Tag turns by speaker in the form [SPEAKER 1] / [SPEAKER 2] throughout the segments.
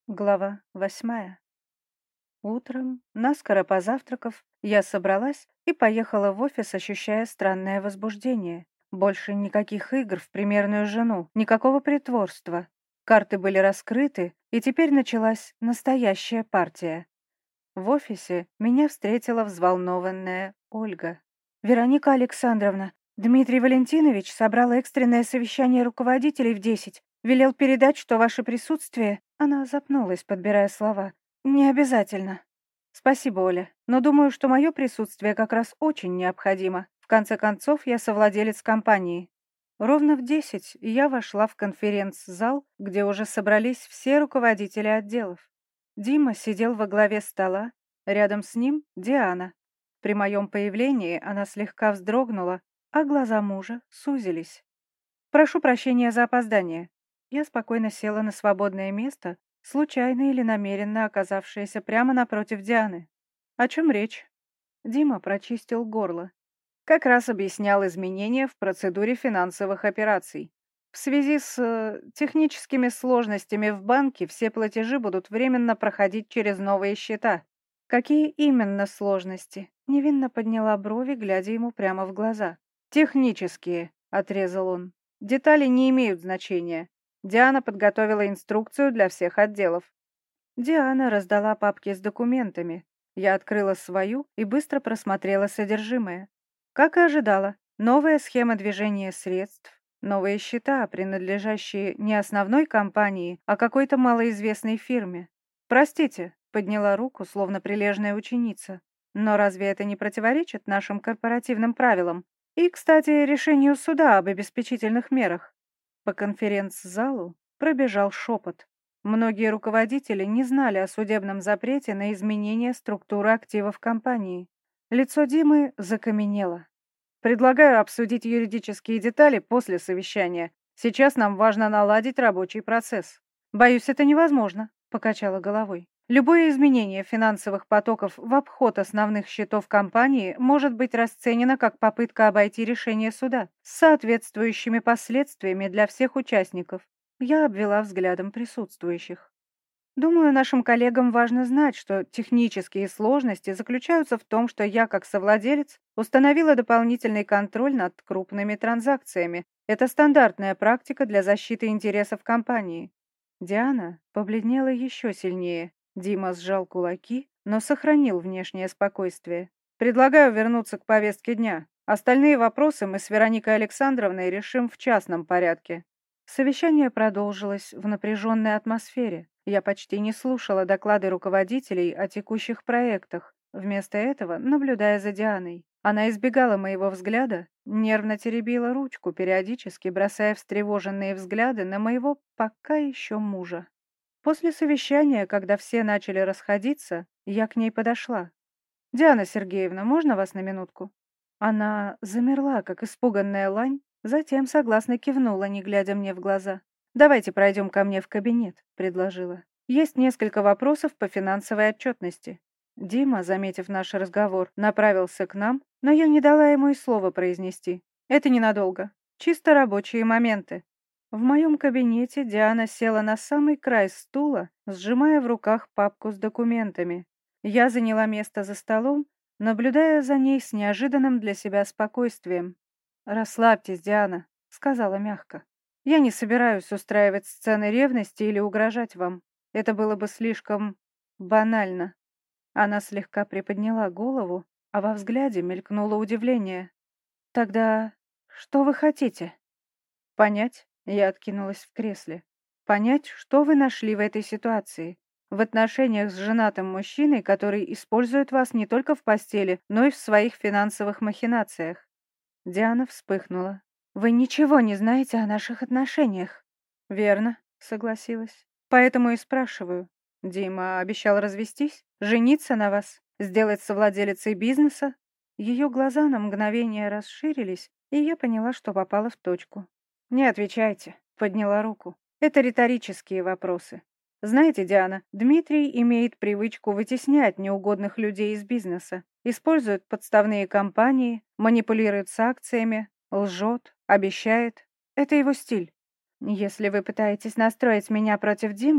[SPEAKER 1] Глава 8. Утром, наскоро позавтракав, я собралась и поехала в офис, ощущая странное возбуждение. Больше никаких игр в примерную жену, никакого притворства. Карты были раскрыты, и теперь началась настоящая партия. В офисе меня встретила взволнованная Ольга. «Вероника Александровна, Дмитрий Валентинович собрал экстренное совещание руководителей в 10. Велел передать, что ваше присутствие...» Она запнулась, подбирая слова. «Не обязательно». «Спасибо, Оля, но думаю, что мое присутствие как раз очень необходимо. В конце концов, я совладелец компании». Ровно в 10 я вошла в конференц-зал, где уже собрались все руководители отделов. Дима сидел во главе стола, рядом с ним Диана. При моем появлении она слегка вздрогнула, а глаза мужа сузились. «Прошу прощения за опоздание». Я спокойно села на свободное место, случайно или намеренно оказавшееся прямо напротив Дианы. «О чем речь?» Дима прочистил горло. Как раз объяснял изменения в процедуре финансовых операций. В связи с техническими сложностями в банке все платежи будут временно проходить через новые счета. Какие именно сложности? Невинно подняла брови, глядя ему прямо в глаза. Технические, отрезал он. Детали не имеют значения. Диана подготовила инструкцию для всех отделов. Диана раздала папки с документами. Я открыла свою и быстро просмотрела содержимое. Как и ожидала, новая схема движения средств, новые счета, принадлежащие не основной компании, а какой-то малоизвестной фирме. «Простите», — подняла руку, словно прилежная ученица, «но разве это не противоречит нашим корпоративным правилам? И, кстати, решению суда об обеспечительных мерах?» По конференц-залу пробежал шепот. Многие руководители не знали о судебном запрете на изменение структуры активов компании. Лицо Димы закаменело. «Предлагаю обсудить юридические детали после совещания. Сейчас нам важно наладить рабочий процесс». «Боюсь, это невозможно», — покачала головой. «Любое изменение финансовых потоков в обход основных счетов компании может быть расценено как попытка обойти решение суда с соответствующими последствиями для всех участников». Я обвела взглядом присутствующих. Думаю, нашим коллегам важно знать, что технические сложности заключаются в том, что я, как совладелец, установила дополнительный контроль над крупными транзакциями. Это стандартная практика для защиты интересов компании. Диана побледнела еще сильнее. Дима сжал кулаки, но сохранил внешнее спокойствие. Предлагаю вернуться к повестке дня. Остальные вопросы мы с Вероникой Александровной решим в частном порядке. Совещание продолжилось в напряженной атмосфере. Я почти не слушала доклады руководителей о текущих проектах, вместо этого наблюдая за Дианой. Она избегала моего взгляда, нервно теребила ручку, периодически бросая встревоженные взгляды на моего пока еще мужа. После совещания, когда все начали расходиться, я к ней подошла. «Диана Сергеевна, можно вас на минутку?» Она замерла, как испуганная лань, затем согласно кивнула, не глядя мне в глаза. «Давайте пройдем ко мне в кабинет», — предложила. «Есть несколько вопросов по финансовой отчетности». Дима, заметив наш разговор, направился к нам, но я не дала ему и слова произнести. «Это ненадолго. Чисто рабочие моменты». В моем кабинете Диана села на самый край стула, сжимая в руках папку с документами. Я заняла место за столом, наблюдая за ней с неожиданным для себя спокойствием. «Расслабьтесь, Диана», — сказала мягко. «Я не собираюсь устраивать сцены ревности или угрожать вам. Это было бы слишком банально». Она слегка приподняла голову, а во взгляде мелькнуло удивление. «Тогда что вы хотите?» «Понять», — я откинулась в кресле, «понять, что вы нашли в этой ситуации, в отношениях с женатым мужчиной, который использует вас не только в постели, но и в своих финансовых махинациях». Диана вспыхнула. «Вы ничего не знаете о наших отношениях». «Верно», — согласилась. «Поэтому и спрашиваю. Дима обещал развестись, жениться на вас, сделать совладелицей бизнеса?» Ее глаза на мгновение расширились, и я поняла, что попала в точку. «Не отвечайте», — подняла руку. «Это риторические вопросы. Знаете, Диана, Дмитрий имеет привычку вытеснять неугодных людей из бизнеса, использует подставные компании, манипулирует с акциями, лжет, обещает. Это его стиль. Если вы пытаетесь настроить меня против Димы,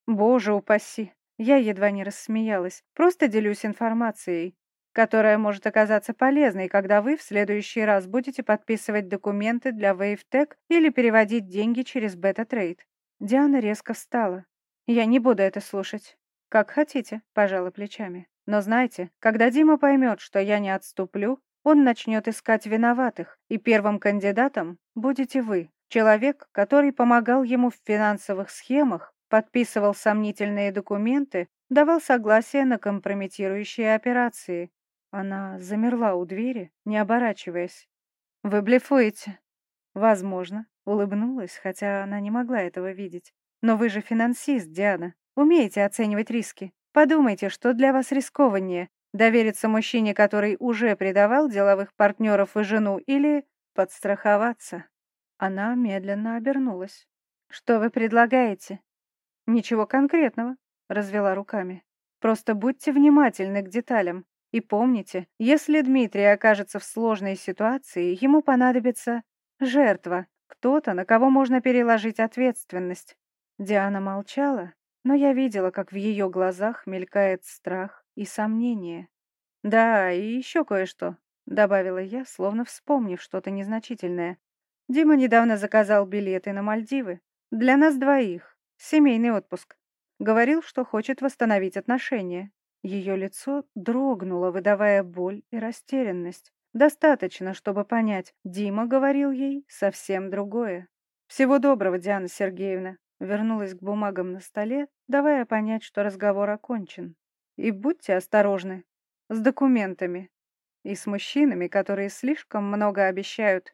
[SPEAKER 1] Боже упаси! Я едва не рассмеялась. Просто делюсь информацией, которая может оказаться полезной, когда вы в следующий раз будете подписывать документы для WaveTech или переводить деньги через BetaTrade. Диана резко встала. Я не буду это слушать. Как хотите, пожала плечами. Но знайте, когда Дима поймет, что я не отступлю, он начнет искать виноватых, и первым кандидатом будете вы, человек, который помогал ему в финансовых схемах, подписывал сомнительные документы, давал согласие на компрометирующие операции. Она замерла у двери, не оборачиваясь. «Вы блефуете?» «Возможно», — улыбнулась, хотя она не могла этого видеть. «Но вы же финансист, Диана. Умеете оценивать риски. Подумайте, что для вас рискованнее — довериться мужчине, который уже предавал деловых партнеров и жену, или подстраховаться?» Она медленно обернулась. «Что вы предлагаете?» «Ничего конкретного», — развела руками. «Просто будьте внимательны к деталям. И помните, если Дмитрий окажется в сложной ситуации, ему понадобится жертва, кто-то, на кого можно переложить ответственность». Диана молчала, но я видела, как в ее глазах мелькает страх и сомнение. «Да, и еще кое-что», — добавила я, словно вспомнив что-то незначительное. «Дима недавно заказал билеты на Мальдивы. Для нас двоих. Семейный отпуск. Говорил, что хочет восстановить отношения». Ее лицо дрогнуло, выдавая боль и растерянность. Достаточно, чтобы понять, Дима говорил ей совсем другое. «Всего доброго, Диана Сергеевна», — вернулась к бумагам на столе, давая понять, что разговор окончен. «И будьте осторожны с документами и с мужчинами, которые слишком много обещают».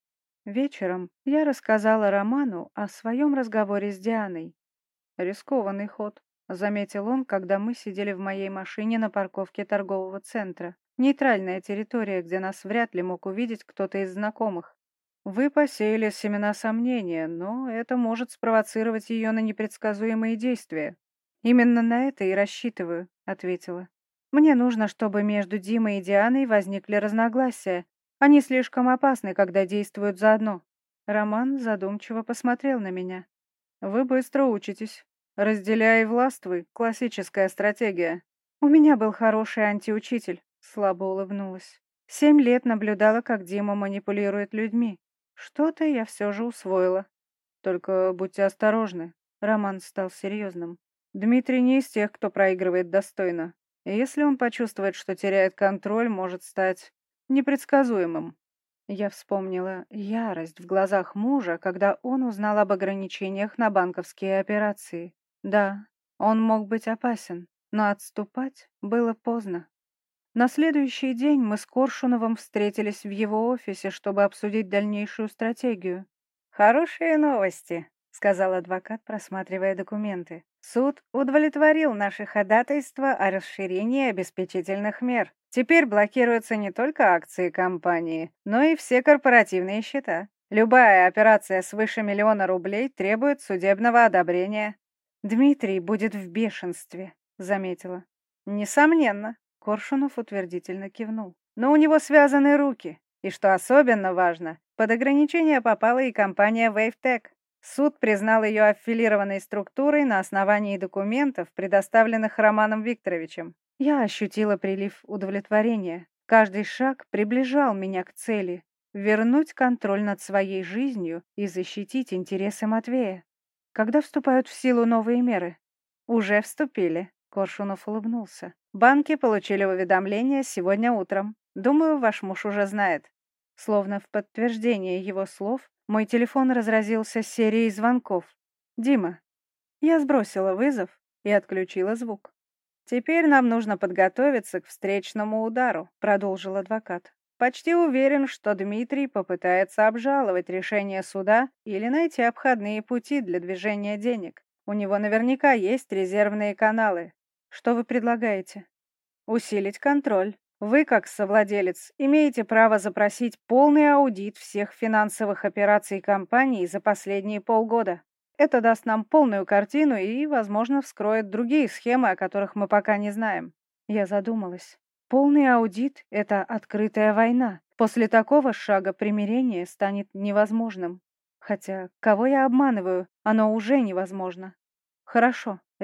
[SPEAKER 1] Вечером я рассказала Роману о своем разговоре с Дианой. «Рискованный ход», — заметил он, когда мы сидели в моей машине на парковке торгового центра. Нейтральная территория, где нас вряд ли мог увидеть кто-то из знакомых. «Вы посеяли семена сомнения, но это может спровоцировать ее на непредсказуемые действия». «Именно на это и рассчитываю», — ответила. «Мне нужно, чтобы между Димой и Дианой возникли разногласия. Они слишком опасны, когда действуют заодно». Роман задумчиво посмотрел на меня. «Вы быстро учитесь. Разделяй и властвуй. Классическая стратегия». «У меня был хороший антиучитель», — слабо улыбнулась. 7 лет наблюдала, как Дима манипулирует людьми. Что-то я все же усвоила. «Только будьте осторожны». Роман стал серьезным. «Дмитрий не из тех, кто проигрывает достойно. И если он почувствует, что теряет контроль, может стать непредсказуемым». Я вспомнила ярость в глазах мужа, когда он узнал об ограничениях на банковские операции. Да, он мог быть опасен, но отступать было поздно. На следующий день мы с Коршуновым встретились в его офисе, чтобы обсудить дальнейшую стратегию. «Хорошие новости», — сказал адвокат, просматривая документы. «Суд удовлетворил наше ходатайство о расширении обеспечительных мер. Теперь блокируются не только акции компании, но и все корпоративные счета. Любая операция свыше 1 000 000 рублей требует судебного одобрения». «Дмитрий будет в бешенстве», — заметила. «Несомненно», — Коршунов утвердительно кивнул. «Но у него связаны руки. И что особенно важно, под ограничение попала и компания WaveTech. Суд признал ее аффилированной структурой на основании документов, предоставленных Романом Викторовичем. Я ощутила прилив удовлетворения. Каждый шаг приближал меня к цели — вернуть контроль над своей жизнью и защитить интересы Матвея. Когда вступают в силу новые меры? Уже вступили. Коршунов улыбнулся. Банки получили уведомление сегодня утром. Думаю, ваш муж уже знает. Словно в подтверждение его слов, мой телефон разразился серией звонков. «Дима». Я сбросила вызов и отключила звук. «Теперь нам нужно подготовиться к встречному удару», — продолжил адвокат. «Почти уверен, что Дмитрий попытается обжаловать решение суда или найти обходные пути для движения денег. У него наверняка есть резервные каналы. Что вы предлагаете?» «Усилить контроль. Вы, как совладелец, имеете право запросить полный аудит всех финансовых операций компании за последние полгода. Это даст нам полную картину и, возможно, вскроет другие схемы, о которых мы пока не знаем». Я задумалась. Полный аудит — это открытая война. После такого шага примирение станет невозможным. Хотя, кого я обманываю, оно уже невозможно. «Хорошо», —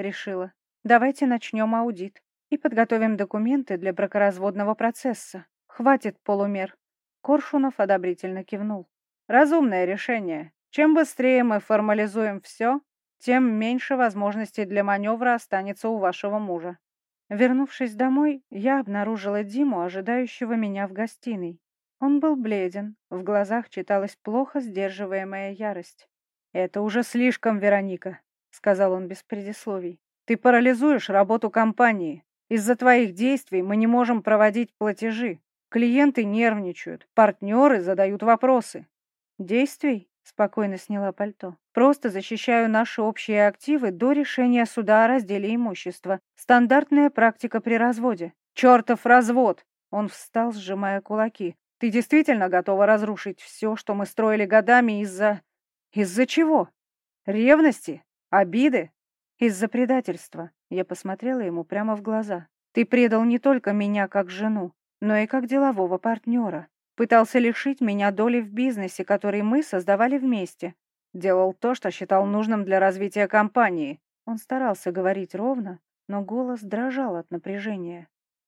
[SPEAKER 1] решила. Давайте начнем аудит и подготовим документы для бракоразводного процесса. Хватит полумер. Коршунов одобрительно кивнул. Разумное решение. Чем быстрее мы формализуем все, тем меньше возможностей для маневра останется у вашего мужа. Вернувшись домой, я обнаружила Диму, ожидающего меня в гостиной. Он был бледен, в глазах читалась плохо сдерживаемая ярость. «Это уже слишком, Вероника», — сказал он без предисловий. «Ты парализуешь работу компании. Из-за твоих действий мы не можем проводить платежи. Клиенты нервничают, партнеры задают вопросы». «Действий?» — спокойно сняла пальто. «Просто защищаю наши общие активы до решения суда о разделе имущества. Стандартная практика при разводе». «Чертов развод!» Он встал, сжимая кулаки. «Ты действительно готова разрушить все, что мы строили годами из-за... Из-за чего? Ревности? Обиды? Из-за предательства». Я посмотрела ему прямо в глаза. «Ты предал не только меня как жену, но и как делового партнера. Пытался лишить меня доли в бизнесе, который мы создавали вместе. Делал то, что считал нужным для развития компании». Он старался говорить ровно, но голос дрожал от напряжения.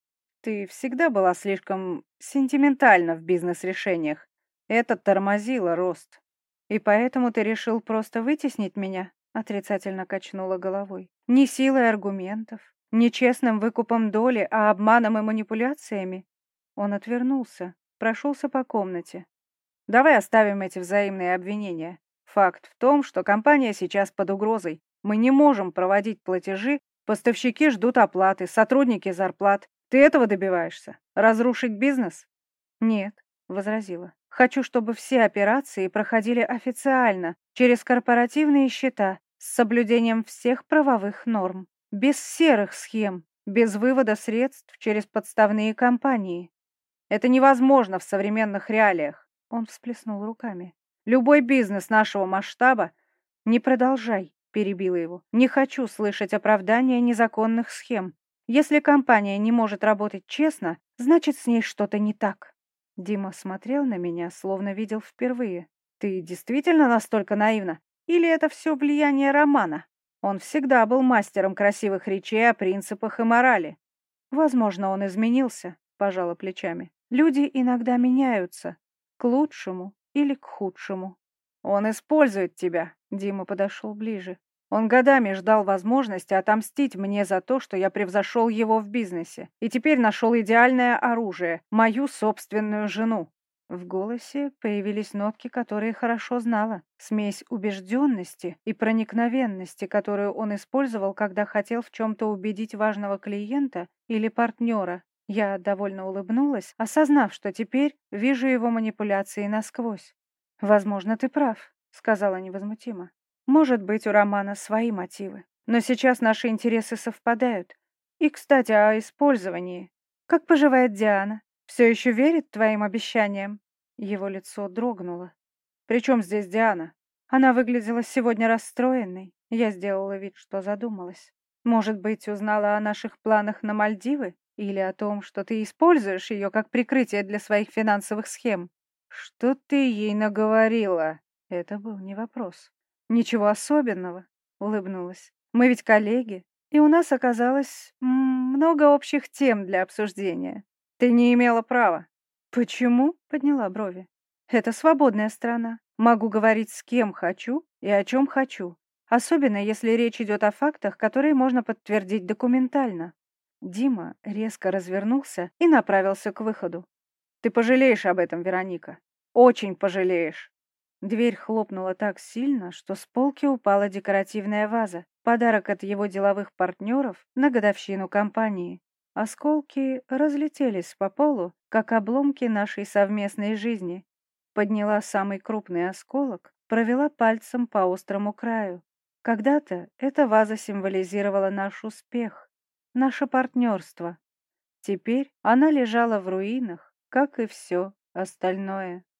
[SPEAKER 1] «Ты всегда была слишком сентиментальна в бизнес-решениях. Это тормозило рост. И поэтому ты решил просто вытеснить меня?» Отрицательно качнула головой. «Не силой аргументов, не честным выкупом доли, а обманом и манипуляциями». Он отвернулся, прошелся по комнате. «Давай оставим эти взаимные обвинения. Факт в том, что компания сейчас под угрозой. Мы не можем проводить платежи, поставщики ждут оплаты, сотрудники зарплат. Ты этого добиваешься? Разрушить бизнес?» «Нет», — возразила. «Хочу, чтобы все операции проходили официально, через корпоративные счета, с соблюдением всех правовых норм, без серых схем, без вывода средств через подставные компании». «Это невозможно в современных реалиях», — он всплеснул руками. «Любой бизнес нашего масштаба...» «Не продолжай», — перебила его. «Не хочу слышать оправдания незаконных схем. Если компания не может работать честно, значит, с ней что-то не так». Дима смотрел на меня, словно видел впервые. «Ты действительно настолько наивна? Или это все влияние Романа? Он всегда был мастером красивых речей о принципах и морали». «Возможно, он изменился», — пожала плечами. «Люди иногда меняются. К лучшему или к худшему». «Он использует тебя», — Дима подошел ближе. «Он годами ждал возможности отомстить мне за то, что я превзошел его в бизнесе, и теперь нашел идеальное оружие — мою собственную жену». В голосе появились нотки, которые хорошо знала. Смесь убежденности и проникновенности, которую он использовал, когда хотел в чем-то убедить важного клиента или партнера. Я довольно улыбнулась, осознав, что теперь вижу его манипуляции насквозь. «Возможно, ты прав», — сказала невозмутимо. «Может быть, у Романа свои мотивы. Но сейчас наши интересы совпадают. И, кстати, о использовании. Как поживает Диана? Все еще верит твоим обещаниям?» Его лицо дрогнуло. «При чем здесь Диана?» Она выглядела сегодня расстроенной. Я сделала вид, что задумалась. «Может быть, узнала о наших планах на Мальдивы? Или о том, что ты используешь ее как прикрытие для своих финансовых схем?» «Что ты ей наговорила?» Это был не вопрос. «Ничего особенного», — улыбнулась. «Мы ведь коллеги, и у нас оказалось много общих тем для обсуждения. Ты не имела права». «Почему?» — подняла брови. «Это свободная страна. Могу говорить с кем хочу и о чем хочу, особенно если речь идет о фактах, которые можно подтвердить документально». Дима резко развернулся и направился к выходу. «Ты пожалеешь об этом, Вероника. Очень пожалеешь». Дверь хлопнула так сильно, что с полки упала декоративная ваза, подарок от его деловых партнеров на годовщину компании. Осколки разлетелись по полу, как обломки нашей совместной жизни. Подняла самый крупный осколок, провела пальцем по острому краю. Когда-то эта ваза символизировала наш успех, наше партнерство. Теперь она лежала в руинах, как и все остальное.